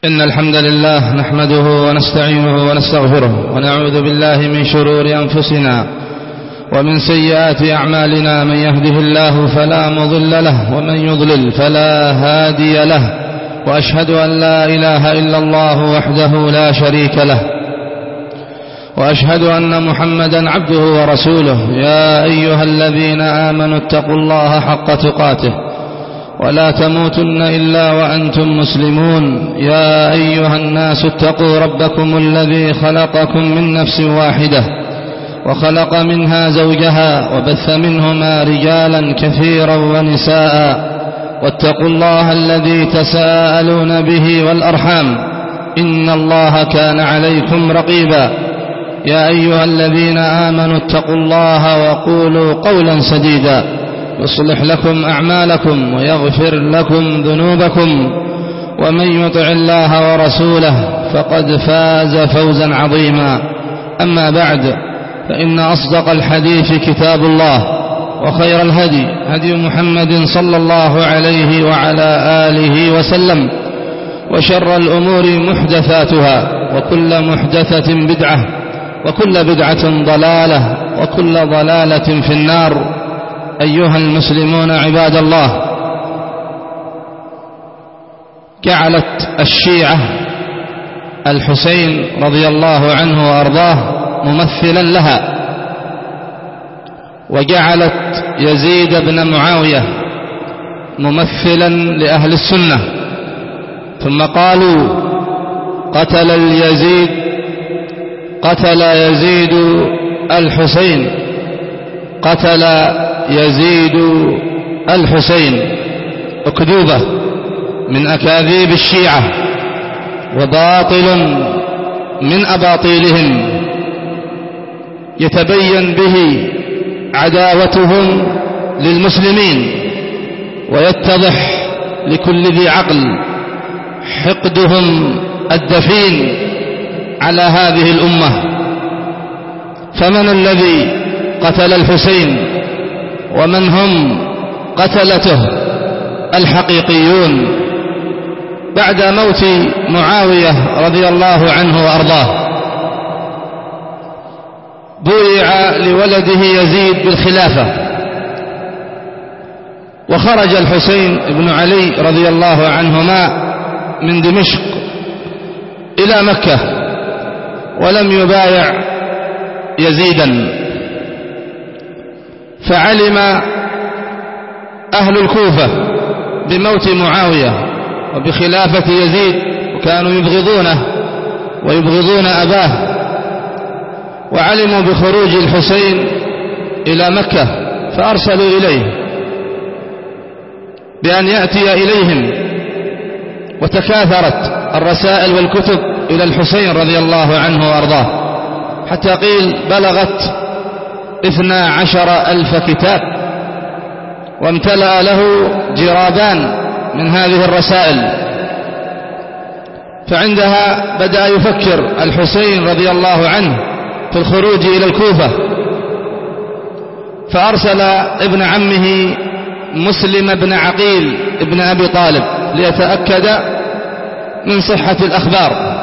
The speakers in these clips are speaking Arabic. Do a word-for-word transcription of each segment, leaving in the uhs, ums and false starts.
إن الحمد لله نحمده ونستعينه ونستغفره ونعوذ بالله من شرور أنفسنا ومن سيئات أعمالنا. من يهده الله فلا مضل له ومن يضلل فلا هادي له، وأشهد أن لا إله إلا الله وحده لا شريك له، وأشهد أن محمدا عبده ورسوله. يا أيها الذين آمنوا اتقوا الله حق تقاته ولا تموتن إلا وأنتم مسلمون. يا أيها الناس اتقوا ربكم الذي خلقكم من نفس واحدة وخلق منها زوجها وبث منهما رجالا كثيرا ونساء، واتقوا الله الذي تساءلون به والأرحام إن الله كان عليكم رقيبا. يا أيها الذين آمنوا اتقوا الله وقولوا قولا سديدا يصلح لكم أعمالكم ويغفر لكم ذنوبكم، ومن يطع الله ورسوله فقد فاز فوزا عظيما. أما بعد، فإن أصدق الحديث كتاب الله، وخير الهدي هدي محمد صلى الله عليه وعلى آله وسلم، وشر الأمور محدثاتها، وكل محدثة بدعة، وكل بدعة ضلالة، وكل ضلالة في النار. أيها المسلمون عباد الله، جعلت الشيعة الحسين رضي الله عنه وأرضاه ممثلا لها، وجعلت يزيد بن معاوية ممثلا لأهل السنة. ثم قالوا قتل اليزيد قتل يزيد الحسين قتل يزيد الحسين. أكذوبة من أكاذيب الشيعة وباطل من أباطيلهم، يتبين به عداوتهم للمسلمين، ويتضح لكل ذي عقل حقدهم الدفين على هذه الأمة. فمن الذي قتل الحسين ومن هم قتلته الحقيقيون بعد موت معاوية رضي الله عنه وأرضاه؟ بويع لولده يزيد بالخلافة، وخرج الحسين بن علي رضي الله عنهما من دمشق إلى مكة ولم يبايع يزيدا. فعلم أهل الكوفة بموت معاوية وبخلافة يزيد، وكانوا يبغضونه ويبغضون أباه، وعلموا بخروج الحسين إلى مكة، فأرسلوا إليه بأن يأتي إليهم، وتكاثرت الرسائل والكتب إلى الحسين رضي الله عنه وأرضاه، حتى قيل بلغت اثنا عشر ألف كتاب، وامتلأ له جرابان من هذه الرسائل. فعندها بدأ يفكر الحسين رضي الله عنه في الخروج إلى الكوفة، فأرسل ابن عمه مسلم بن عقيل ابن أبي طالب ليتأكد من صحة الأخبار.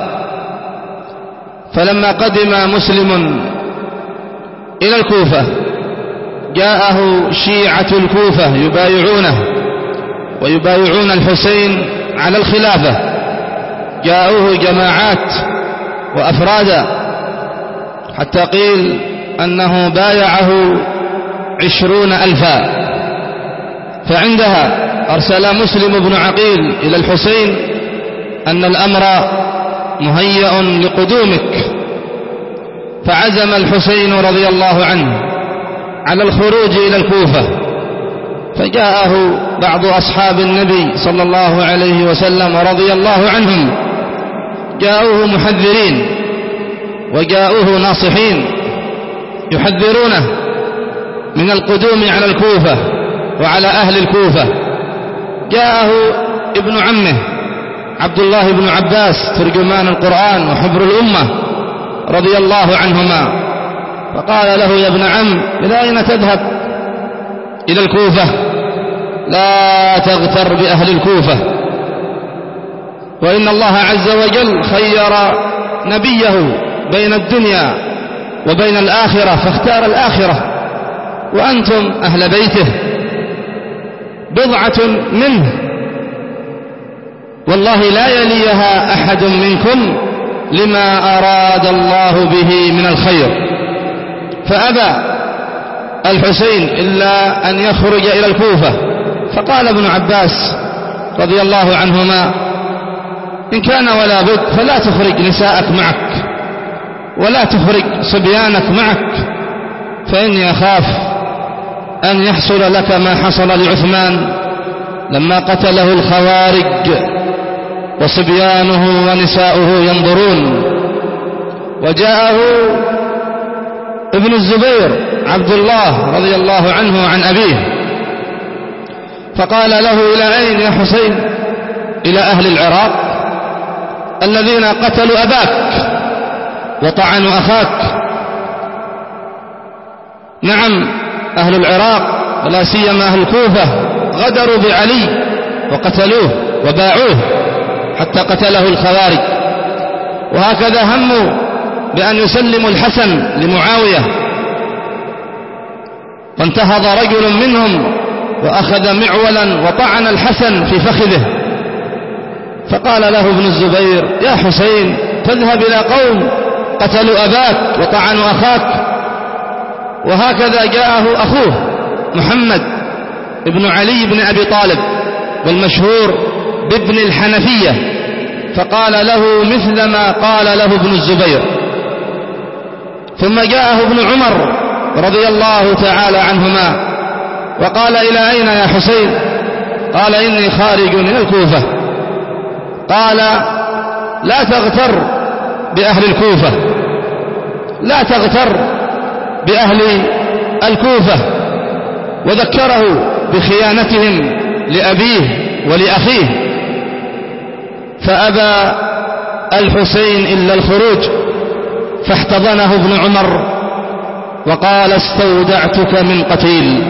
فلما قدم مسلم إلى الكوفة جاءه شيعة الكوفة يبايعونه ويبايعون الحسين على الخلافة، جاءوه جماعات وأفرادا، حتى قيل أنه بايعه عشرون ألفا. فعندها أرسل مسلم بن عقيل إلى الحسين أن الأمر مهيأ لقدومك، فعزم الحسين رضي الله عنه على الخروج إلى الكوفة. فجاءه بعض أصحاب النبي صلى الله عليه وسلم رضي الله عنهم، جاءوه محذرين وجاءوه ناصحين يحذرونه من القدوم على الكوفة وعلى أهل الكوفة. جاءه ابن عمه عبد الله بن عباس ترجمان القرآن وحبر الأمة رضي الله عنهما، فقال له: يا ابن عم، إلى أين تذهب؟ إلى الكوفة، لا تغتر بأهل الكوفة، وإن الله عز وجل خير نبيه بين الدنيا وبين الآخرة فاختار الآخرة، وأنتم أهل بيته بضعة منه، والله لا يليها أحد منكم لما أراد الله به من الخير. فأبى الحسين إلا أن يخرج إلى الكوفة، فقال ابن عباس رضي الله عنهما: إن كان ولا بد فلا تخرج نساءك معك ولا تخرج صبيانك معك، فإني أخاف أن يحصل لك ما حصل لعثمان لما قتله الخوارج وصبيانه ونساؤه ينظرون. وجاءه ابن الزبير عبد الله رضي الله عنه عن أبيه فقال له: إلى أين يا حسين؟ إلى أهل العراق الذين قتلوا أباك وطعنوا أخاك. نعم، أهل العراق ولا سيما أهل الكوفة غدروا بعلي وقتلوه وباعوه حتى قتله الخوارج، وهكذا هموا بأن يسلموا الحسن لمعاوية، وانتهض رجل منهم وأخذ معولا وطعن الحسن في فخذه، فقال له ابن الزبير: يا حسين، تذهب إلى قوم قتلوا أباك وطعنوا أخاك. وهكذا جاءه أخوه محمد ابن علي بن أبي طالب والمشهور بابن الحنفية، فقال له مثل ما قال له ابن الزبير. ثم جاءه ابن عمر رضي الله تعالى عنهما وقال: إلى أين يا حسين؟ قال: إني خارج من الكوفة. قال: لا تغتر بأهل الكوفة، لا تغتر بأهل الكوفة، وذكره بخيانتهم لأبيه ولأخيه. فأبى الحسين إلا الخروج، فاحتضنه ابن عمر وقال: استودعتك من قتيل.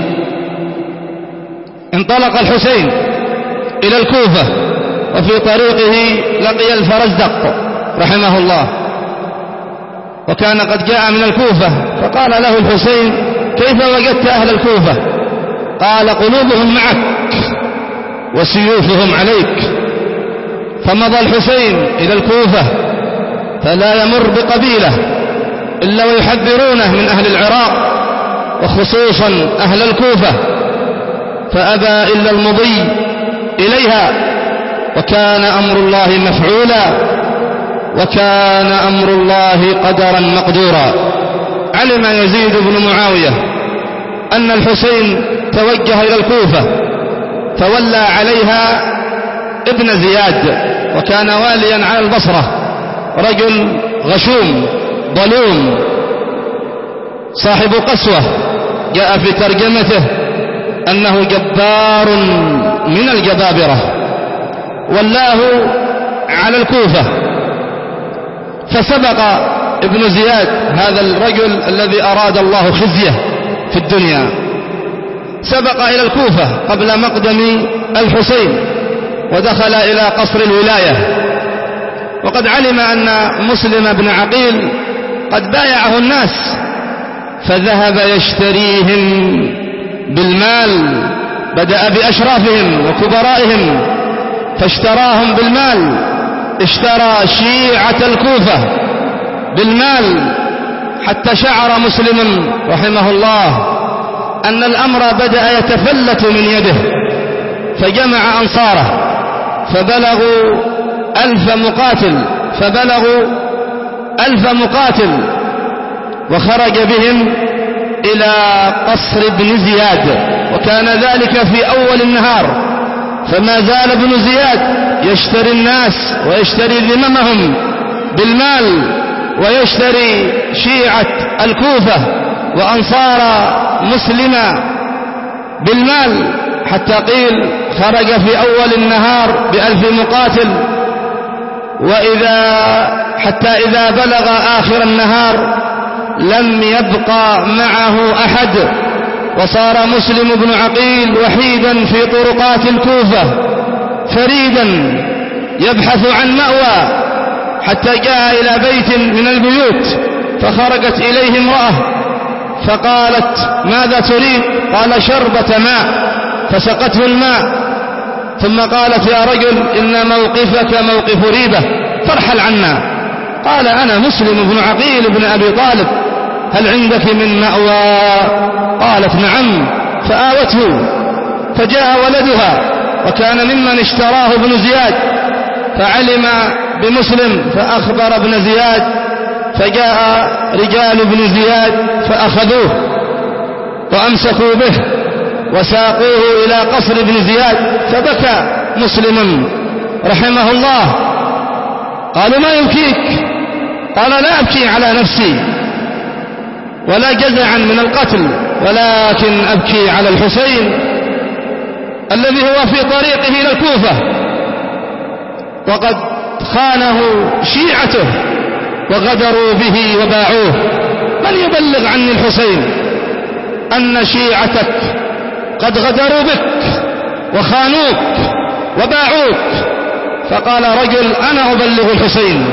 انطلق الحسين إلى الكوفة، وفي طريقه لقي الفرزدق رحمه الله، وكان قد جاء من الكوفة، فقال له الحسين: كيف وجدت أهل الكوفة؟ قال: قلوبهم معك وسيوفهم عليك. فمضى الحسين إلى الكوفة، فلا يمر بقبيلة إلا ويحذرونه من أهل العراق وخصوصا أهل الكوفة، فأبى إلا المضي إليها، وكان أمر الله مفعولا، وكان أمر الله قدرا مقدورا. علم يزيد بن معاوية أن الحسين توجه إلى الكوفة، فولى عليها ابن زياد، وكان واليا على البصرة، رجل غشوم ظلوم صاحب قسوة، جاء في ترجمته أنه جبار من الجبابرة، ولاه على الكوفة. فسبق ابن زياد هذا الرجل الذي أراد الله خزيه في الدنيا، سبق إلى الكوفة قبل مقدم الحسين، ودخل إلى قصر الولاية، وقد علم أن مسلم بن عقيل قد بايعه الناس، فذهب يشتريهم بالمال، بدأ بأشرافهم وكبرائهم فاشتراهم بالمال، اشترى شيعة الكوفة بالمال، حتى شعر مسلم رحمه الله أن الأمر بدأ يتفلت من يده، فجمع أنصاره فبلغوا ألف مقاتل فبلغوا ألف مقاتل وخرج بهم إلى قصر ابن زياد، وكان ذلك في أول النهار، فما زال ابن زياد يشتري الناس ويشتري ذممهم بالمال، ويشتري شيعة الكوفة وأنصار مسلمة بالمال، حتى قيل خرج في أول النهار بألف مقاتل، وإذا حتى إذا بلغ آخر النهار لم يبقى معه أحد، وصار مسلم بن عقيل وحيدا في طرقات الكوفة فريدا يبحث عن مأوى حتى جاء إلى بيت من البيوت، فخرجت إليه امرأة فقالت: ماذا تريد؟ قال: شربة ماء، فسقته الماء، ثم قالت: يا رجل إن موقفك موقف ريبة فارحل عنا. قال: أنا مسلم بن عقيل بن أبي طالب، هل عندك من مأوى؟ قالت: نعم. فآوته، فجاء ولدها وكان ممن اشتراه ابن زياد، فعلم بمسلم فأخبر ابن زياد، فجاء رجال ابن زياد فأخذوه وأمسكوا به وساقوه إلى قصر ابن زياد، فبكى مسلم رحمه الله. قالوا: ما يبكيك؟ قال: لا أبكي على نفسي ولا جزعا من القتل، ولكن أبكي على الحسين الذي هو في طريقه إلى الكوفة وقد خانه شيعته وغدروا به وباعوه. من يبلغ عني الحسين أن شيعتك قد غدروا بك وخانوك وباعوك؟ فقال رجل: أنا أبلغ الحسين.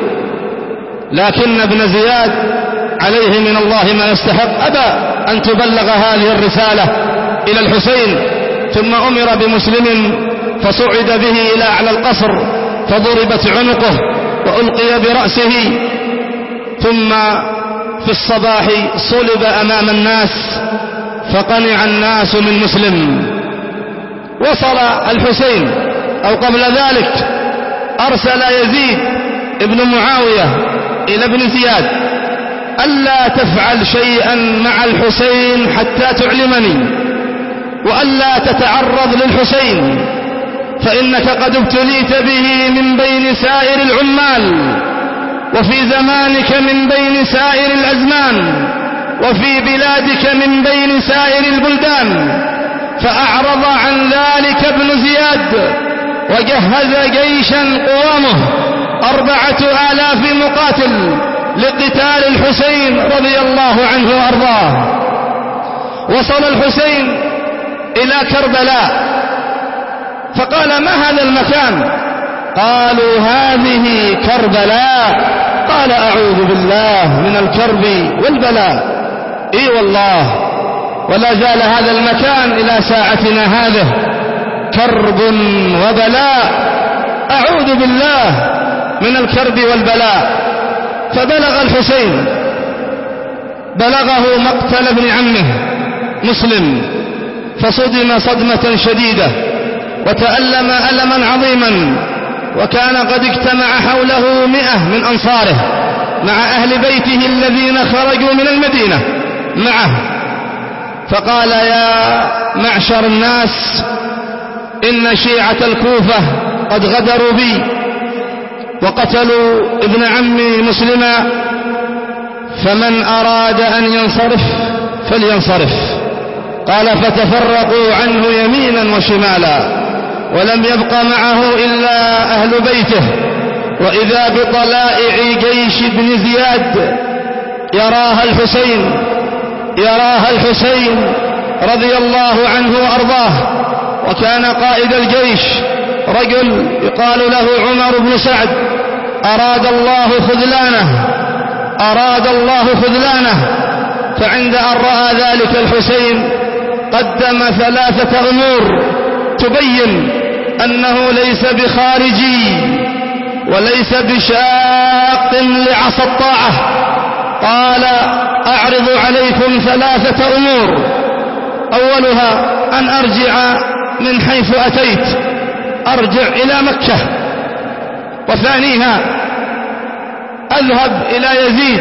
لكن ابن زياد عليه من الله ما يستحق، أبى أن تبلغ هذه الرسالة إلى الحسين، ثم أمر بمسلم فصعد به إلى أعلى القصر فضربت عنقه وألقي برأسه، ثم في الصباح صلب أمام الناس فقنع الناس من مسلم. وصل الحسين أو قبل ذلك أرسل يزيد ابن معاوية إلى ابن زياد: ألا تفعل شيئا مع الحسين حتى تعلمني، وألا تتعرض للحسين، فإنك قد ابتليت به من بين سائر العمال، وفي زمانك من بين سائر الأزمان، وفي بلادك من بين سائر البلدان. فأعرض عن ذلك ابن زياد وجهز جيشا قوامه أربعة آلاف مقاتل لقتال الحسين رضي الله عنه وأرضاه. وصل الحسين إلى كربلاء فقال: ما هذا المكان؟ قالوا: هذه كربلاء. قال: أعوذ بالله من الكرب والبلاء. إي والله، ولا زال هذا المكان إلى ساعتنا هذه كرب وبلاء، أعوذ بالله من الكرب والبلاء. فبلغ الحسين، بلغه مقتل ابن عمه مسلم، فصدم صدمة شديدة وتألم ألما عظيما، وكان قد اجتمع حوله مئة من أنصاره مع أهل بيته الذين خرجوا من المدينة معه. فقال: يا معشر الناس، إن شيعة الكوفة قد غدروا بي وقتلوا ابن عمي مسلما، فمن أراد أن ينصرف فلينصرف. قال: فتفرقوا عنه يمينا وشمالا، ولم يبق معه إلا أهل بيته. وإذا بطلائع جيش ابن زياد يراها الحسين يراها الحسين رضي الله عنه وأرضاه. وكان قائد الجيش رجل يقال له عمر بن سعد، أراد الله خذلانه أراد الله خذلانه فعند أن رأى ذلك الحسين قدم ثلاثة أمور تبين أنه ليس بخارجي وليس بشاق لعصا الطاعة. قال: أعرض عليكم ثلاثة أمور: أولها أن أرجع من حيث أتيت، أرجع إلى مكة. وثانيها أذهب إلى يزيد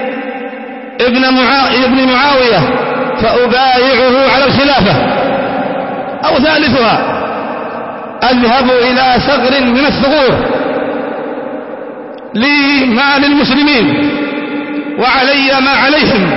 ابن معاوية فأبايعه على الخلافة. أو ثالثها أذهب إلى ثغر من الثغور لي ما للمسلمين وعلي ما عليهم.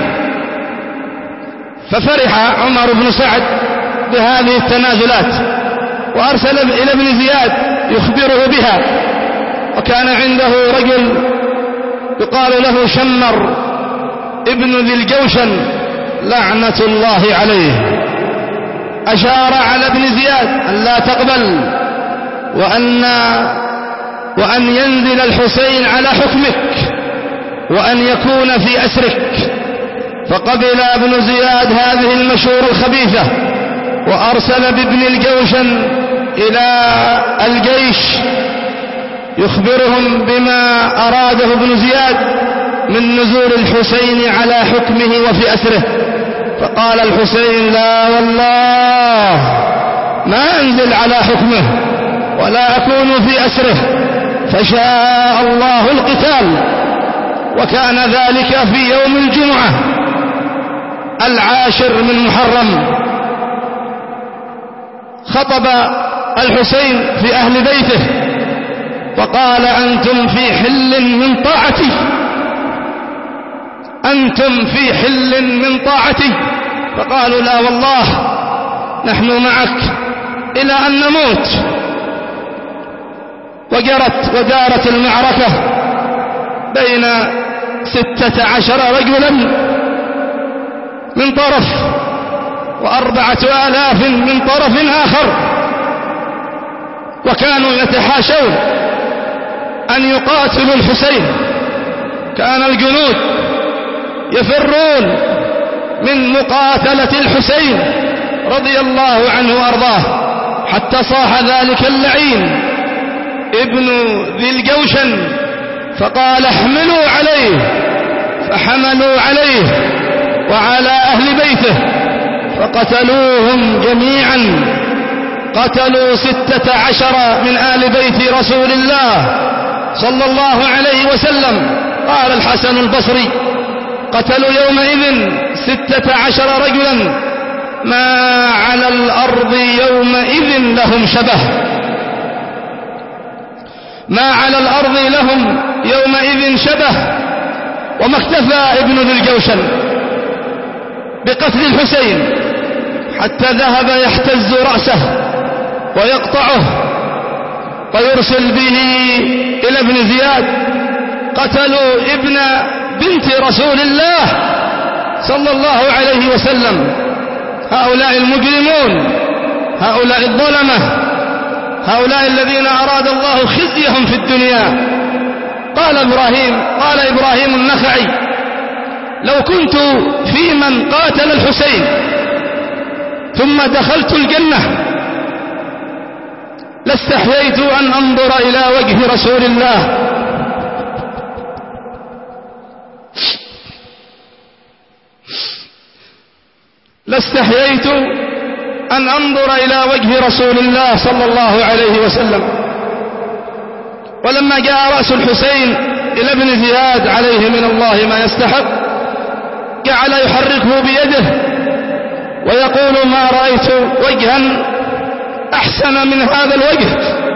ففرح عمر بن سعد بهذه التنازلات وأرسل إلى ابن زياد يخبره بها. وكان عنده رجل يقال له شمر ابن ذي الجوشن لعنة الله عليه، أشار على ابن زياد أن لا تقبل، وأن وأن ينزل الحسين على حكمك وأن يكون في أسرك. فقبل ابن زياد هذه المشورة الخبيثة وأرسل بابن الجوشن إلى الجيش يخبرهم بما أراده ابن زياد من نزول الحسين على حكمه وفي أسره. فقال الحسين: لا والله ما أنزل على حكمه ولا أكون في أسره. فشاء الله القتال، وكان ذلك في يوم الجمعة العاشر من محرم. خطب الحسين في أهل بيته وقال: أنتم في حل من طاعتي، أنتم في حل من طاعتي. فقالوا: لا والله نحن معك إلى أن نموت. وجرت ودارت المعركة بين ستة عشر رجلا من طرف وأربعة آلاف من طرف آخر، وكانوا يتحاشون أن يقاتلوا الحسين. كان الجنود يفرون من مقاتلة الحسين رضي الله عنه وأرضاه، حتى صاح ذلك اللعين ابن ذي الجوشن فقال: احملوا عليه. فحملوا عليه وعلى أهل بيته فقتلوهم جميعا. قتلوا ستة عشر من آل بيت رسول الله صلى الله عليه وسلم. قال الحسن البصري: قتلوا يومئذ ستة عشر رجلا ما على الأرض يومئذ لهم شبه، ما على الأرض لهم يومئذ شبه. وما اكتفى ابن ذي الجوشن بقتل الحسين حتى ذهب يحتز رأسه ويقطعه ويرسل به إلى ابن زياد. قتلوا ابن بنت رسول الله صلى الله عليه وسلم. هؤلاء المجرمون، هؤلاء الظلمة، هؤلاء الذين أراد الله خزيهم في الدنيا. قال إبراهيم قال إبراهيم النخعي: لو كنت في من قاتل الحسين ثم دخلت الجنة لاستحييت أن أنظر إلى وجه رسول الله. لاستحييت أن أنظر إلى وجه رسول الله صلى الله عليه وسلم. ولما جاء رأس الحسين إلى ابن زياد عليه من الله ما يستحق، جعل يحركه بيده ويقول: ما رأيت وجها أحسن من هذا الوجه.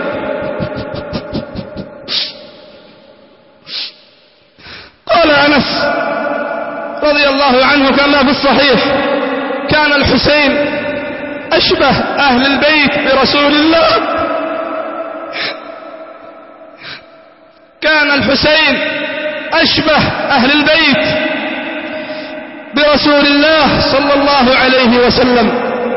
قال أنس رضي الله عنه كما في الصحيح: كان الحسين أشبه أهل البيت برسول الله، كان الحسين أشبه أهل البيت برسول الله صلى الله عليه وسلم.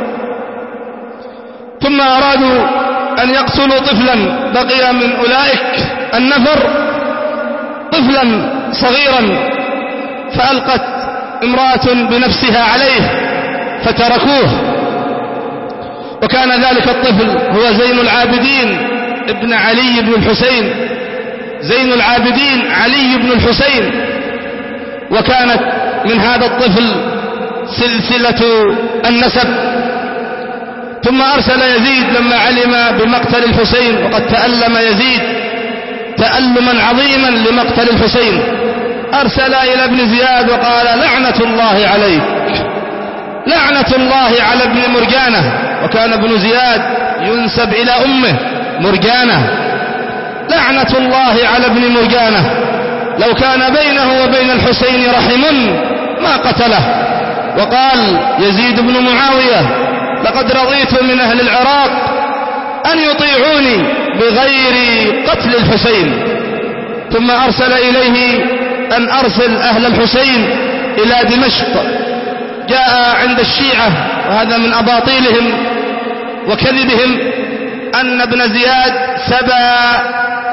ثم أرادوا أن يقتلوا طفلا بقي من أولئك النفر، طفلا صغيرا، فألقت امرأة بنفسها عليه فتركوه. وكان ذلك الطفل هو زين العابدين ابن علي بن الحسين، زين العابدين علي بن الحسين. وكانت من هذا الطفل سلسلة النسب. ثم أرسل يزيد لما علم بمقتل الحسين، وقد تألم يزيد تألما عظيما لمقتل الحسين، أرسل إلى ابن زياد وقال: لعنة الله عليك، لعنة الله على ابن مرجانة. وكان ابن زياد ينسب إلى أمه مرجانة. لعنة الله على ابن مرجانة، لو كان بينه وبين الحسين رحم ما قتله. وقال يزيد بن معاوية: لقد رضيت من أهل العراق أن يطيعوني بغير قتل الحسين. ثم أرسل إليه أن أرسل أهل الحسين إلى دمشق. جاء عند الشيعة، وهذا من أباطيلهم وكذبهم، أن ابن زياد سبى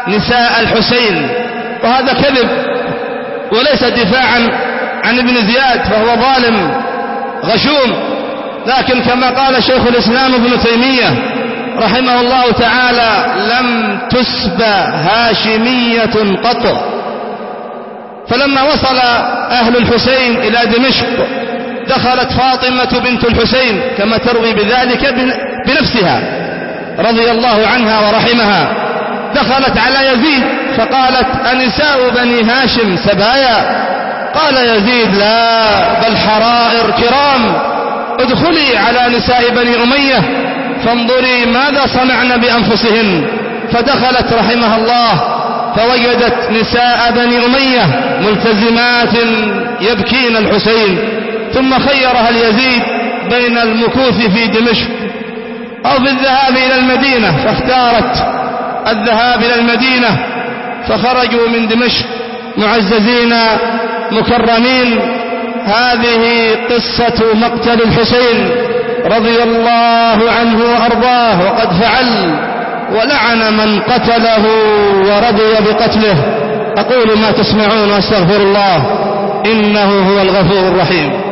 نساء الحسين، وهذا كذب وليس دفاعا عن ابن زياد، فهو ظالم غشوم. لكن كما قال شيخ الإسلام ابن تيمية رحمه الله تعالى: لم تسب هاشمية قط. فلما وصل أهل الحسين إلى دمشق دخلت فاطمة بنت الحسين كما تروي بذلك بنفسها رضي الله عنها ورحمها، دخلت على يزيد فقالت: أنساء بني هاشم سبايا؟ قال يزيد: لا، بل حرائر كرام، ادخلي على نساء بني أمية فانظري ماذا صنعن بأنفسهن. فدخلت رحمها الله فوجدت نساء بني أمية ملتزمات يبكين الحسين، ثم خيرها اليزيد بين المكوث في دمشق أو في الذهاب إلى المدينة، فاختارت الذهاب إلى المدينة، فخرجوا من دمشق معززين مكرمين. هذه قصة مقتل الحسين رضي الله عنه وأرضاه، وقد فعل ولعن من قتله ورضي بقتله. أقول ما تسمعون واستغفر الله إنه هو الغفور الرحيم.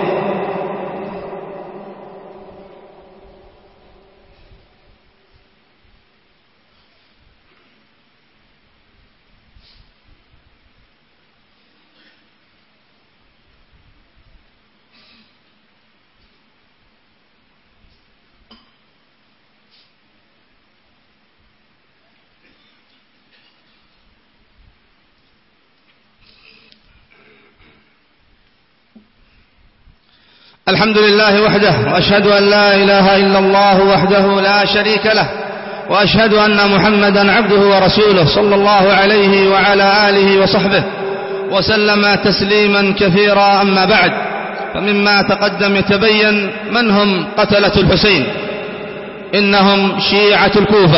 الحمد لله وحده، وأشهد أن لا إله إلا الله وحده لا شريك له، وأشهد أن محمدا عبده ورسوله صلى الله عليه وعلى آله وصحبه وسلم تسليما كثيرا. أما بعد، فمما تقدم يتبين من هم قتلة الحسين. إنهم شيعة الكوفة،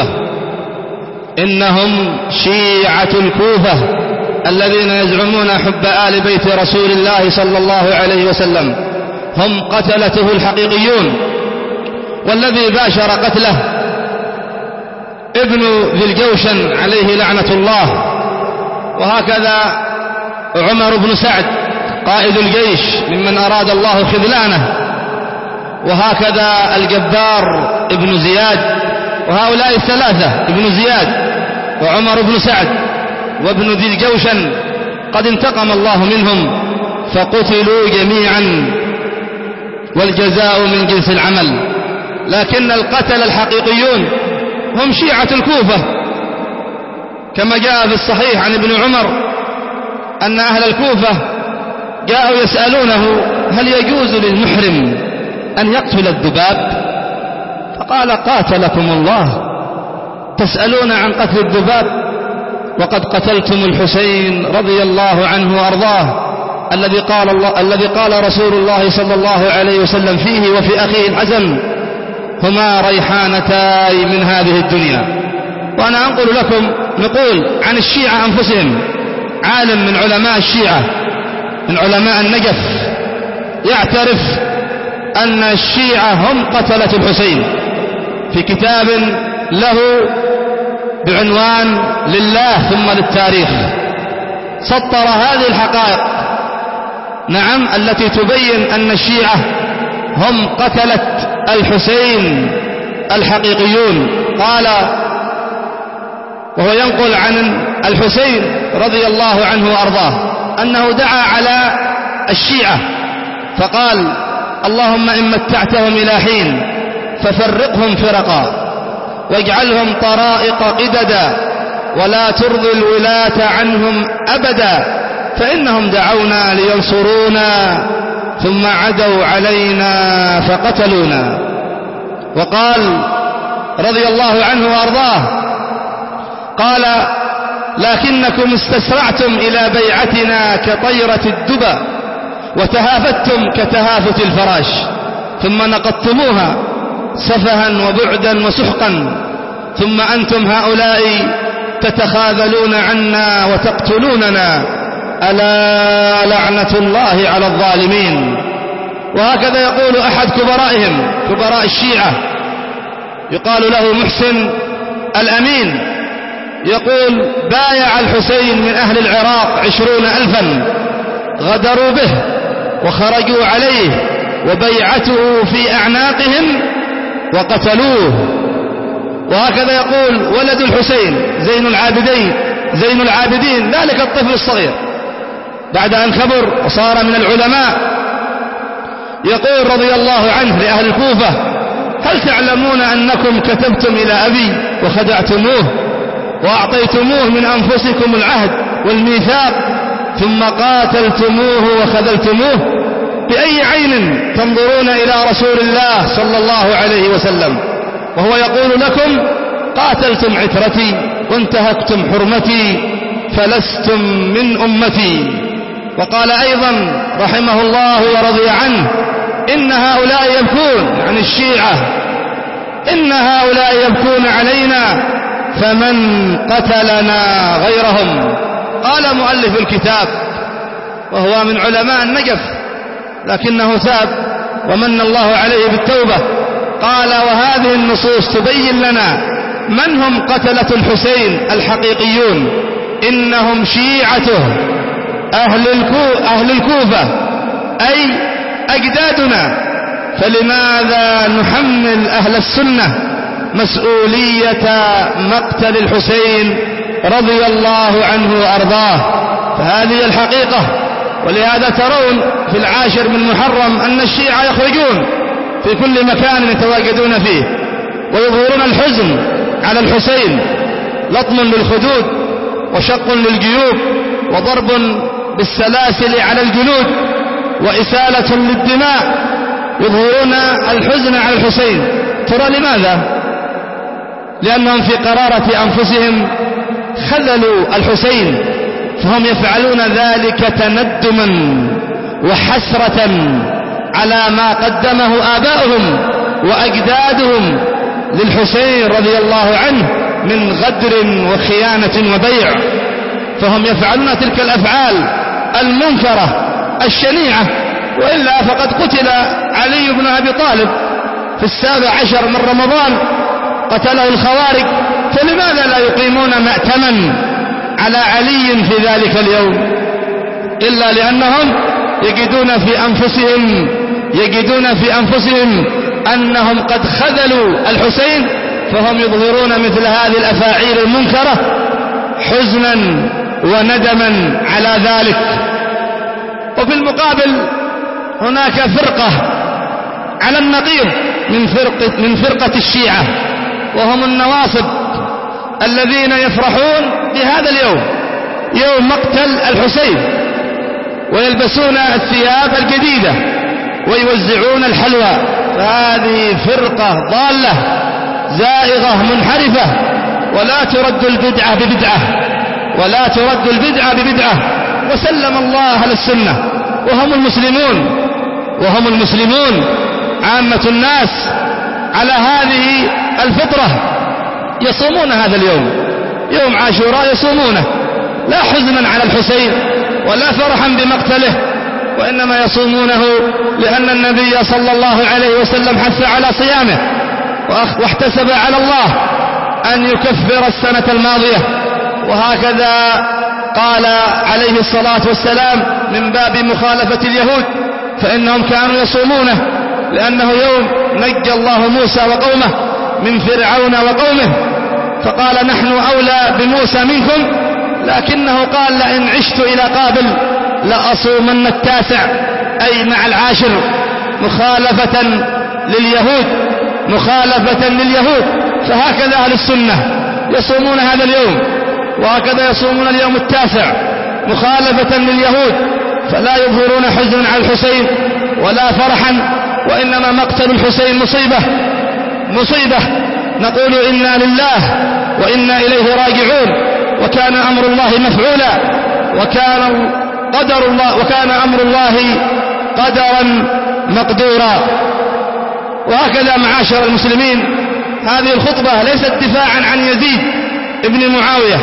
إنهم شيعة الكوفة الذين يزعمون حب آل بيت رسول الله صلى الله عليه وسلم، هم قتلته الحقيقيون. والذي باشر قتله ابن ذي الجوشن عليه لعنة الله، وهكذا عمر بن سعد قائد الجيش ممن أراد الله خذلانه، وهكذا الجبار ابن زياد، وهؤلاء الثلاثة ابن زياد وعمر بن سعد وابن ذي الجوشن قد انتقم الله منهم فقتلوا جميعا، والجزاء من جنس العمل. لكن القتل الحقيقيون هم شيعة الكوفة، كما جاء في الصحيح عن ابن عمر أن أهل الكوفة جاءوا يسألونه: هل يجوز للمحرم أن يقتل الذباب؟ فقال: قاتلكم الله، تسألون عن قتل الذباب وقد قتلتم الحسين رضي الله عنه وأرضاه، الذي قال الله الذي قال رسول الله صلى الله عليه وسلم فيه وفي أخيه الحسن: هما ريحانتاي من هذه الدنيا. وأنا أنقل لكم نقول عن الشيعة أنفسهم، عالم من علماء الشيعة من علماء النجف يعترف أن الشيعة هم قتلة الحسين، في كتاب له بعنوان لله ثم للتاريخ سطر هذه الحقائق، نعم، التي تبين أن الشيعة هم قتلة الحسين الحقيقيون. قال وهو ينقل عن الحسين رضي الله عنه وأرضاه أنه دعا على الشيعة فقال: اللهم إن متعتهم إلى حين ففرقهم فرقا واجعلهم طرائق قددا ولا ترضي الولاة عنهم أبدا، فإنهم دعونا لينصرونا ثم عدوا علينا فقتلونا. وقال رضي الله عنه وأرضاه قال: لكنكم استسرعتم إلى بيعتنا كطيرة الدبا وتهافتم كتهافت الفراش، ثم نقضتموها سفها وبعدا وسحقا، ثم أنتم هؤلاء تتخاذلون عنا وتقتلوننا، ألا لعنة الله على الظالمين. وهكذا يقول أحد كبرائهم، كبراء الشيعة، يقال له محسن الأمين، يقول بايع الحسين من أهل العراق عشرون ألفا غدروا به وخرجوا عليه وبيعته في أعناقهم وقتلوه. وهكذا يقول ولد الحسين زين العابدين زين العابدين ذلك الطفل الصغير بعد أن كبر وصار من العلماء يقول رضي الله عنه لأهل الكوفة: هل تعلمون أنكم كتبتم إلى أبي وخدعتموه وأعطيتموه من أنفسكم العهد والميثاق ثم قاتلتموه وخذلتموه؟ بأي عين تنظرون إلى رسول الله صلى الله عليه وسلم وهو يقول لكم: قاتلتم عترتي وانتهكتم حرمتي فلستم من أمتي. وقال أيضا رحمه الله ورضي عنه: إن هؤلاء يبكون، يعني الشيعة، إن هؤلاء يبكون علينا فمن قتلنا غيرهم. قال مؤلف الكتاب وهو من علماء النجف لكنه تاب ومن الله عليه بالتوبة، قال: وهذه النصوص تبين لنا من هم قتلة الحسين الحقيقيون، إنهم شيعته أهل, الكو أهل الكوفة أي أجدادنا، فلماذا نحمل أهل السنة مسؤولية مقتل الحسين رضي الله عنه وأرضاه؟ فهذه الحقيقة. ولهذا ترون في العاشر من محرم أن الشيعة يخرجون في كل مكان يتواجدون فيه ويظهرون الحزن على الحسين، لطم للخدود وشق للجيوب وضرب بالسلاسل على الجلود وإسالة للدماء، يظهرون الحزن على الحسين. ترى لماذا؟ لأنهم في قرارة أنفسهم خذلوا الحسين، فهم يفعلون ذلك تندما وحسرة على ما قدمه آباؤهم وأجدادهم للحسين رضي الله عنه من غدر وخيانة وبيع. فهم يفعلون تلك الأفعال المنكرة الشنيعة، وإلا فقد قتل علي بن أبي طالب في السابع عشر من رمضان، قتله الخوارج، فلماذا لا يقيمون مأتما على علي في ذلك اليوم؟ إلا لأنهم يجدون في أنفسهم يجدون في أنفسهم أنهم قد خذلوا الحسين، فهم يظهرون مثل هذه الأفاعيل المنكرة حزنا وندما على ذلك. وفي المقابل هناك فرقة على النقيض من فرقة, من فرقة الشيعة، وهم النواصب الذين يفرحون بهذا اليوم، يوم مقتل الحسين، ويلبسون الثياب الجديدة ويوزعون الحلوى. فهذه فرقة ضالة زائغة منحرفة، ولا ترد البدعة ببدعة ولا ترد البدعة ببدعة وسلم الله للسنة. وهم المسلمون وهم المسلمون عامة الناس على هذه الفطرة يصومون هذا اليوم، يوم عاشوراء يصومونه، لا حزنا على الحسين ولا فرحا بمقتله، وإنما يصومونه لأن النبي صلى الله عليه وسلم حث على صيامه واحتسب على الله أن يكفر السنة الماضية. وهكذا قال عليه الصلاة والسلام من باب مخالفة اليهود، فإنهم كانوا يصومونه لأنه يوم نجى الله موسى وقومه من فرعون وقومه، فقال نحن أولى بموسى منكم، لكنه قال لئن عشت إلى قابل لأصومن التاسع، أي مع العاشر، مخالفة لليهود مخالفة لليهود. فهكذا أهل السنة يصومون هذا اليوم، وهكذا يصومون اليوم التاسع مخالفة لليهود، فلا يظهرون حزنا على الحسين ولا فرحا، وإنما مقتل الحسين مصيبة مصيبة نقول إنا لله وإنا إليه راجعون، وكان أمر الله مفعولا، وكان قدر الله وكان أمر الله قدرا مقدورا. وهكذا معاشر المسلمين، هذه الخطبة ليست دفاعا عن يزيد ابن معاوية،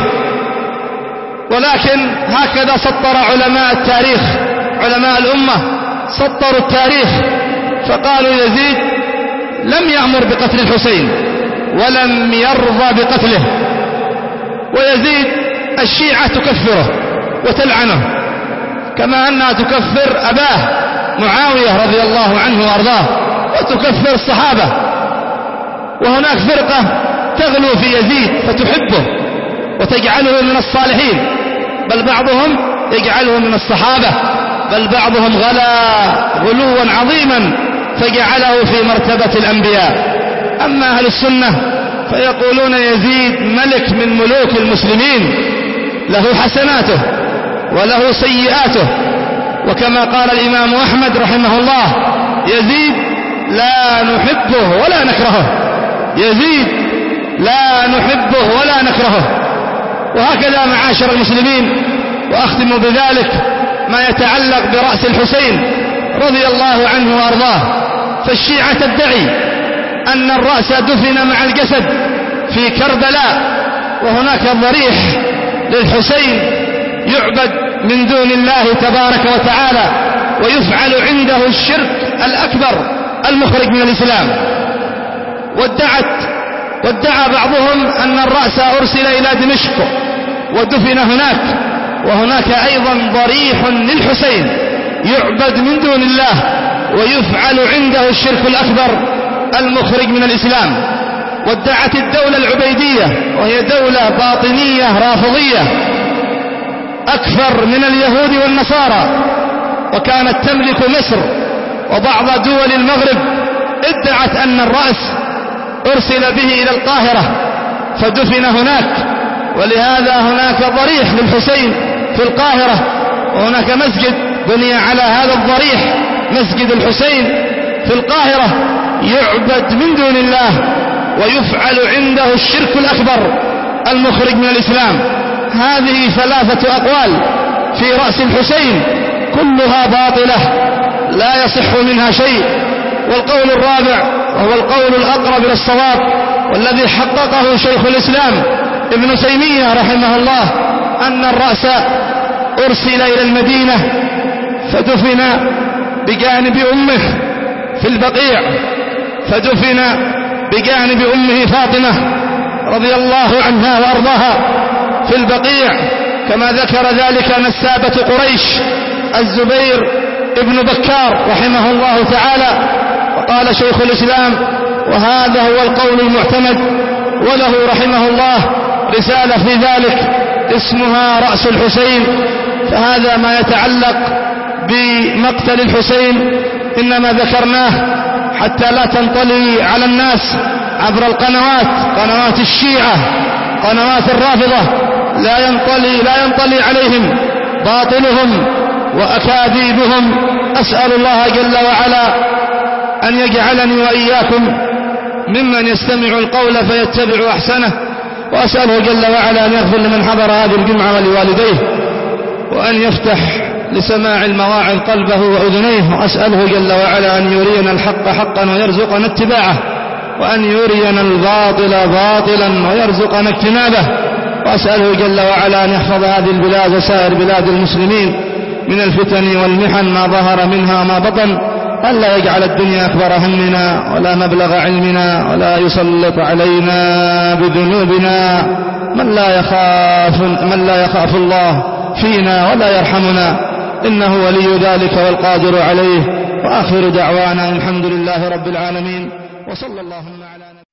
ولكن هكذا سطر علماء التاريخ علماء الأمة سطروا التاريخ، فقالوا يزيد لم يأمر بقتل الحسين ولم يرضى بقتله، ويزيد الشيعة تكفره وتلعنه، كما أنها تكفر أباه معاوية رضي الله عنه وأرضاه وتكفر الصحابة. وهناك فرقة تغلو في يزيد فتحبه وتجعله من الصالحين، بل بعضهم يجعله من الصحابة، بل بعضهم غلا غلوا عظيما فجعله في مرتبة الأنبياء. أما أهل السنة فيقولون يزيد ملك من ملوك المسلمين، له حسناته وله سيئاته، وكما قال الإمام أحمد رحمه الله: يزيد لا نحبه ولا نكرهه، يزيد لا نحبه ولا نكرهه. وهكذا معاشر المسلمين، وأختم بذلك ما يتعلق برأس الحسين رضي الله عنه وأرضاه. فالشيعة تدعي أن الرأس دفن مع الجسد في كربلاء، وهناك ضريح للحسين يعبد من دون الله تبارك وتعالى، ويفعل عنده الشرك الأكبر المخرج من الإسلام. وادعت وادعى بعضهم أن الرأس أرسل إلى دمشق ودفن هناك، وهناك أيضا ضريح للحسين يعبد من دون الله ويفعل عنده الشرك الأكبر المخرج من الإسلام. وادعت الدولة العبيدية، وهي دولة باطنية رافضية أكثر من اليهود والنصارى، وكانت تملك مصر وبعض دول المغرب، ادعت أن الرأس أرسل به إلى القاهرة فدفن هناك، ولهذا هناك ضريح للحسين في القاهرة، وهناك مسجد بني على هذا الضريح، مسجد الحسين في القاهرة، يعبد من دون الله ويفعل عنده الشرك الأكبر المخرج من الإسلام. هذه ثلاثة أقوال في رأس الحسين كلها باطلة لا يصح منها شيء. والقول الرابع وهو القول الأقرب إلى الصواب، والذي حققه شيخ الإسلام ابن تيمية رحمه الله، أن الرأس أرسل إلى المدينة فدفن بجانب أمه في البقيع، فدفن بجانب أمه فاطمة رضي الله عنها وأرضاها في البقيع، كما ذكر ذلك نسابة قريش الزبير ابن بكار رحمه الله تعالى. وقال شيخ الإسلام: وهذا هو القول المعتمد، وله رحمه الله رسالة في ذلك اسمها رأس الحسين. فهذا ما يتعلق بمقتل الحسين، إنما ذكرناه حتى لا تنطلي على الناس عبر القنوات، قنوات الشيعة، قنوات الرافضة، لا ينطلي, لا ينطلي عليهم باطلهم وأكاذيبهم. أسأل الله جل وعلا أن يجعلني وإياكم ممن يستمع القول فيتبع أحسنه، وأسأله جل وعلا أن يغفر لمن حضر هذه الجمعة ولوالديه، وأن يفتح لسماع المواعظ قلبه وأذنيه، وأسأله جل وعلا أن يرينا الحق حقا ويرزقنا اتباعه، وأن يرينا الباطل باطلا ويرزقنا اجتنابه. وأسأله جل وعلا أن يحفظ هذه البلاد وسائر بلاد المسلمين من الفتن والمحن ما ظهر منها وما بطن، ألا يجعل الدنيا أكبر همنا ولا مبلغ علمنا، ولا يسلط علينا بذنوبنا من لا يخاف من لا يخاف الله فينا ولا يرحمنا، إنه ولي ذلك والقادر عليه. وآخر دعوانا الحمد لله رب العالمين، وصلى اللهم على نبينا